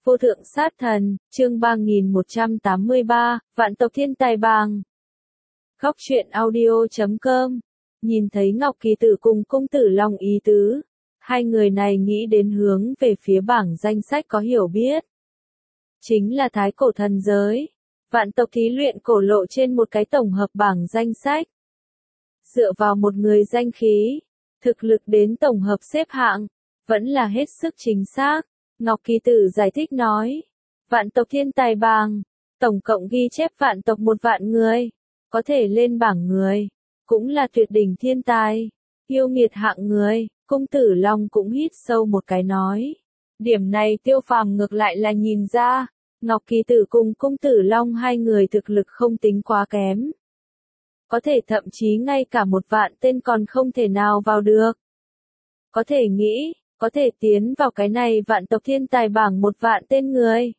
Vô thượng sát thần, chương 3183, vạn tộc thiên tài bảng. Góc truyện audio.com. Nhìn thấy Ngọc Kỳ Tử cùng Cung Tử Long ý tứ, hai người này nghĩ đến hướng về phía bảng danh sách có hiểu biết. Chính là thái cổ thần giới, vạn tộc thí luyện cổ lộ trên một cái tổng hợp bảng danh sách. Dựa vào một người danh khí, thực lực đến tổng hợp xếp hạng, vẫn là hết sức chính xác. Ngọc Kỳ Tử giải thích nói, vạn tộc thiên tài bảng, tổng cộng ghi chép vạn tộc 1.000.000 người, có thể lên bảng người, cũng là tuyệt đỉnh thiên tài, yêu nghiệt hạng người. Cung Tử Long cũng hít sâu một cái nói, điểm này Tiêu Phàm ngược lại là nhìn ra, Ngọc Kỳ Tử cùng Cung Tử Long hai người thực lực không tính quá kém. Có thể thậm chí ngay cả 1.000.000 tên còn không thể nào vào được. Có thể nghĩ, có thể tiến vào cái này vạn tộc thiên tài bảng 1.000.000 tên người.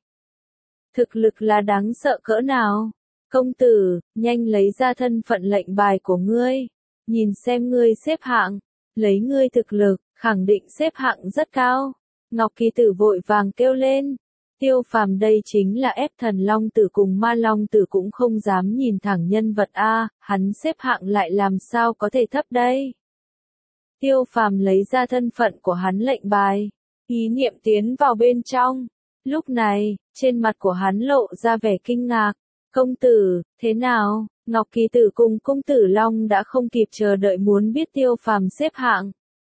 Thực lực là đáng sợ cỡ nào? Công tử, nhanh lấy ra thân phận lệnh bài của ngươi. Nhìn xem ngươi xếp hạng. Lấy ngươi thực lực, khẳng định xếp hạng rất cao. Ngọc Kỳ Tử vội vàng kêu lên. Tiêu Phàm đây chính là ép thần long tử cùng ma long tử cũng không dám nhìn thẳng nhân vật A, hắn xếp hạng lại làm sao có thể thấp đây. Tiêu Phàm lấy ra thân phận của hắn lệnh bài, ý niệm tiến vào bên trong. Lúc này, trên mặt của hắn lộ ra vẻ kinh ngạc. Công tử, thế nào? Ngọc Kỳ Tử cùng Cung Tử Long đã không kịp chờ đợi muốn biết Tiêu Phàm xếp hạng.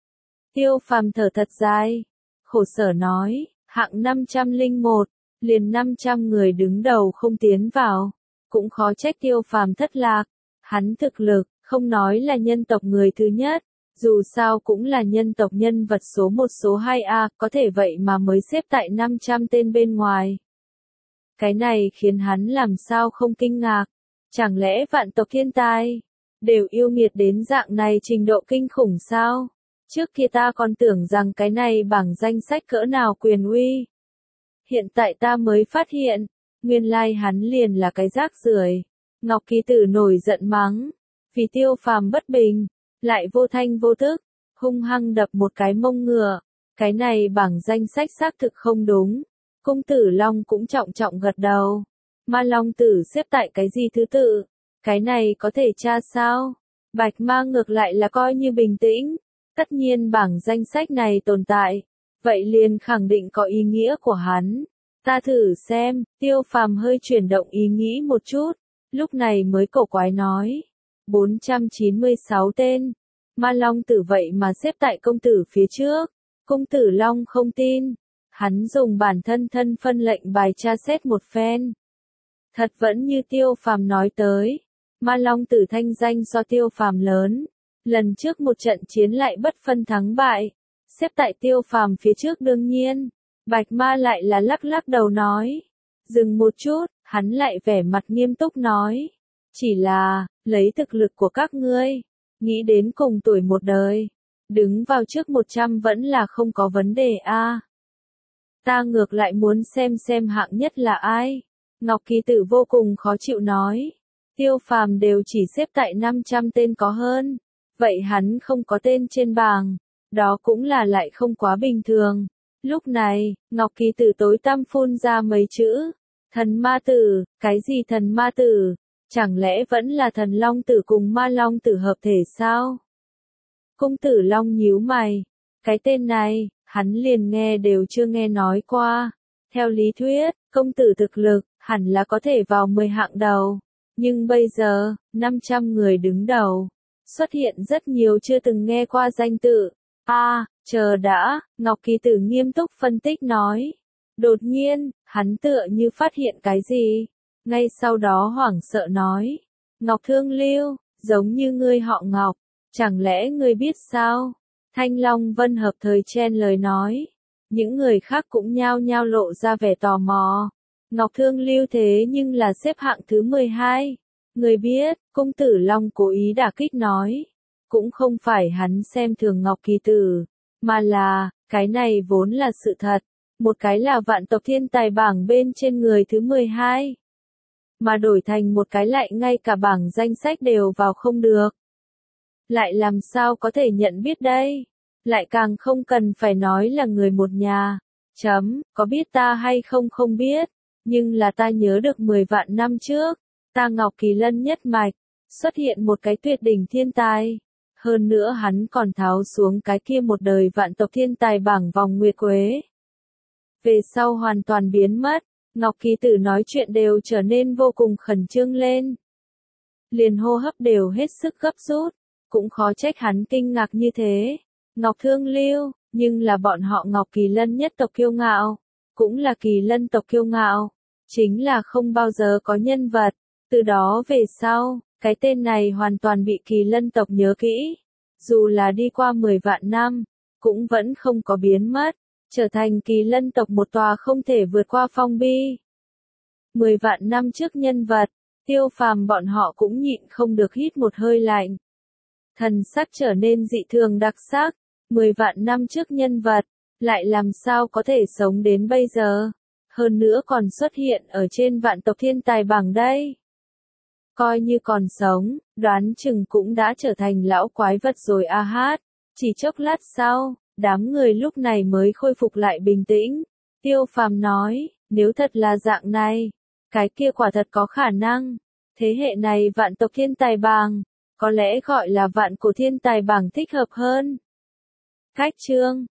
Tiêu Phàm thở thật dài, khổ sở nói, hạng 501, liền 500 người đứng đầu không tiến vào, cũng khó trách Tiêu Phàm thất lạc. Hắn thực lực, không nói là nhân tộc người thứ nhất, dù sao cũng là nhân tộc nhân vật số 1 số 2A, có thể vậy mà mới xếp tại 500 tên bên ngoài. Cái này khiến hắn làm sao không kinh ngạc, chẳng lẽ vạn tộc thiên tài đều yêu nghiệt đến dạng này trình độ kinh khủng sao? Trước kia ta còn tưởng rằng cái này bảng danh sách cỡ nào quyền uy. Hiện tại ta mới phát hiện, nguyên lai hắn liền là cái rác rưởi. Ngọc Kỳ Tử nổi giận mắng, vì Tiêu Phàm bất bình, lại vô thanh vô tức, hung hăng đập một cái mông ngựa. Cái này bảng danh sách xác thực không đúng. Cung Tử Long cũng trọng trọng gật đầu. Ma Long Tử xếp tại cái gì thứ tự? Cái này có thể tra sao? Bạch Ma ngược lại là coi như bình tĩnh. Tất nhiên bảng danh sách này tồn tại, vậy liền khẳng định có ý nghĩa của hắn. Ta thử xem. Tiêu Phàm hơi chuyển động ý nghĩ một chút, lúc này mới cổ quái nói. 496 tên. Ma Long Tử vậy mà xếp tại công tử phía trước. Cung Tử Long không tin. Hắn dùng bản thân thân phân lệnh bài tra xét một phen. Thật vẫn như Tiêu Phàm nói tới. Ma Long Tử thanh danh so Tiêu Phàm lớn. Lần trước một trận chiến lại bất phân thắng bại. Xếp tại Tiêu Phàm phía trước đương nhiên. Bạch Ma lại là lắc lắc đầu nói. Dừng một chút, hắn lại vẻ mặt nghiêm túc nói. Chỉ là, lấy thực lực của các ngươi, nghĩ đến cùng tuổi một đời, đứng vào trước 100 vẫn là không có vấn đề a. Ta ngược lại muốn xem hạng nhất là ai. Ngọc Kỳ Tử vô cùng khó chịu nói. Tiêu Phàm đều chỉ xếp tại 500 tên có hơn. Vậy hắn không có tên trên bảng. Đó cũng là lại không quá bình thường. Lúc này, Ngọc Kỳ Tử tối tăm phun ra mấy chữ. Thần ma tử, cái gì thần ma tử? Chẳng lẽ vẫn là thần long tử cùng ma long tử hợp thể sao? Cung Tử Long nhíu mày. Cái tên này, hắn liền nghe đều chưa nghe nói qua. Theo lý thuyết, công tử thực lực, hẳn là có thể vào 10 hạng đầu. Nhưng bây giờ, 500 người đứng đầu. Xuất hiện rất nhiều chưa từng nghe qua danh tự. Chờ đã, Ngọc Kỳ Tử nghiêm túc phân tích nói. Đột nhiên, hắn tựa như phát hiện cái gì. Ngay sau đó hoảng sợ nói. Ngọc Thương Lưu, giống như ngươi họ Ngọc. Chẳng lẽ ngươi biết sao? Thanh Long Vân hợp thời chen lời nói. Những người khác cũng nhao nhao lộ ra vẻ tò mò. Ngọc Thương Lưu thế nhưng là xếp hạng thứ 12. Người biết, Cung Tử Long cố ý đả kích nói. Cũng không phải hắn xem thường Ngọc Kỳ Tử, mà là, cái này vốn là sự thật. Một cái là vạn tộc thiên tài bảng bên trên người thứ 12. Mà đổi thành một cái lại ngay cả bảng danh sách đều vào không được. Lại làm sao có thể nhận biết đây? Lại càng không cần phải nói là người một nhà. Có biết ta hay không không biết, nhưng là ta nhớ được 10 vạn năm trước, ta Ngọc Kỳ Lân nhất mạch, xuất hiện một cái tuyệt đỉnh thiên tài. Hơn nữa hắn còn tháo xuống cái kia một đời vạn tộc thiên tài bảng vòng nguyệt quế. Về sau hoàn toàn biến mất, Ngọc Kỳ Tử nói chuyện đều trở nên vô cùng khẩn trương lên. Liền hô hấp đều hết sức gấp rút, cũng khó trách hắn kinh ngạc như thế. Ngọc Thương Lưu, nhưng là bọn họ Ngọc Kỳ Lân nhất tộc kiêu ngạo, cũng là Kỳ Lân tộc kiêu ngạo, chính là không bao giờ có nhân vật. Từ đó về sau, cái tên này hoàn toàn bị Kỳ Lân tộc nhớ kỹ. Dù là đi qua 10 vạn năm, cũng vẫn không có biến mất, trở thành Kỳ Lân tộc một tòa không thể vượt qua phong bi. 10 vạn năm trước nhân vật, Tiêu Phàm bọn họ cũng nhịn không được hít một hơi lạnh. Thần sắc trở nên dị thường đặc sắc, 10 vạn năm trước nhân vật, lại làm sao có thể sống đến bây giờ, hơn nữa còn xuất hiện ở trên vạn tộc thiên tài bảng đây. Coi như còn sống, đoán chừng cũng đã trở thành lão quái vật rồi a hát. Chỉ chốc lát sau, đám người lúc này mới khôi phục lại bình tĩnh. Tiêu Phàm nói, nếu thật là dạng này, cái kia quả thật có khả năng. Thế hệ này vạn tộc thiên tài bảng, có lẽ gọi là vạn cổ thiên tài bảng thích hợp hơn. Cách chương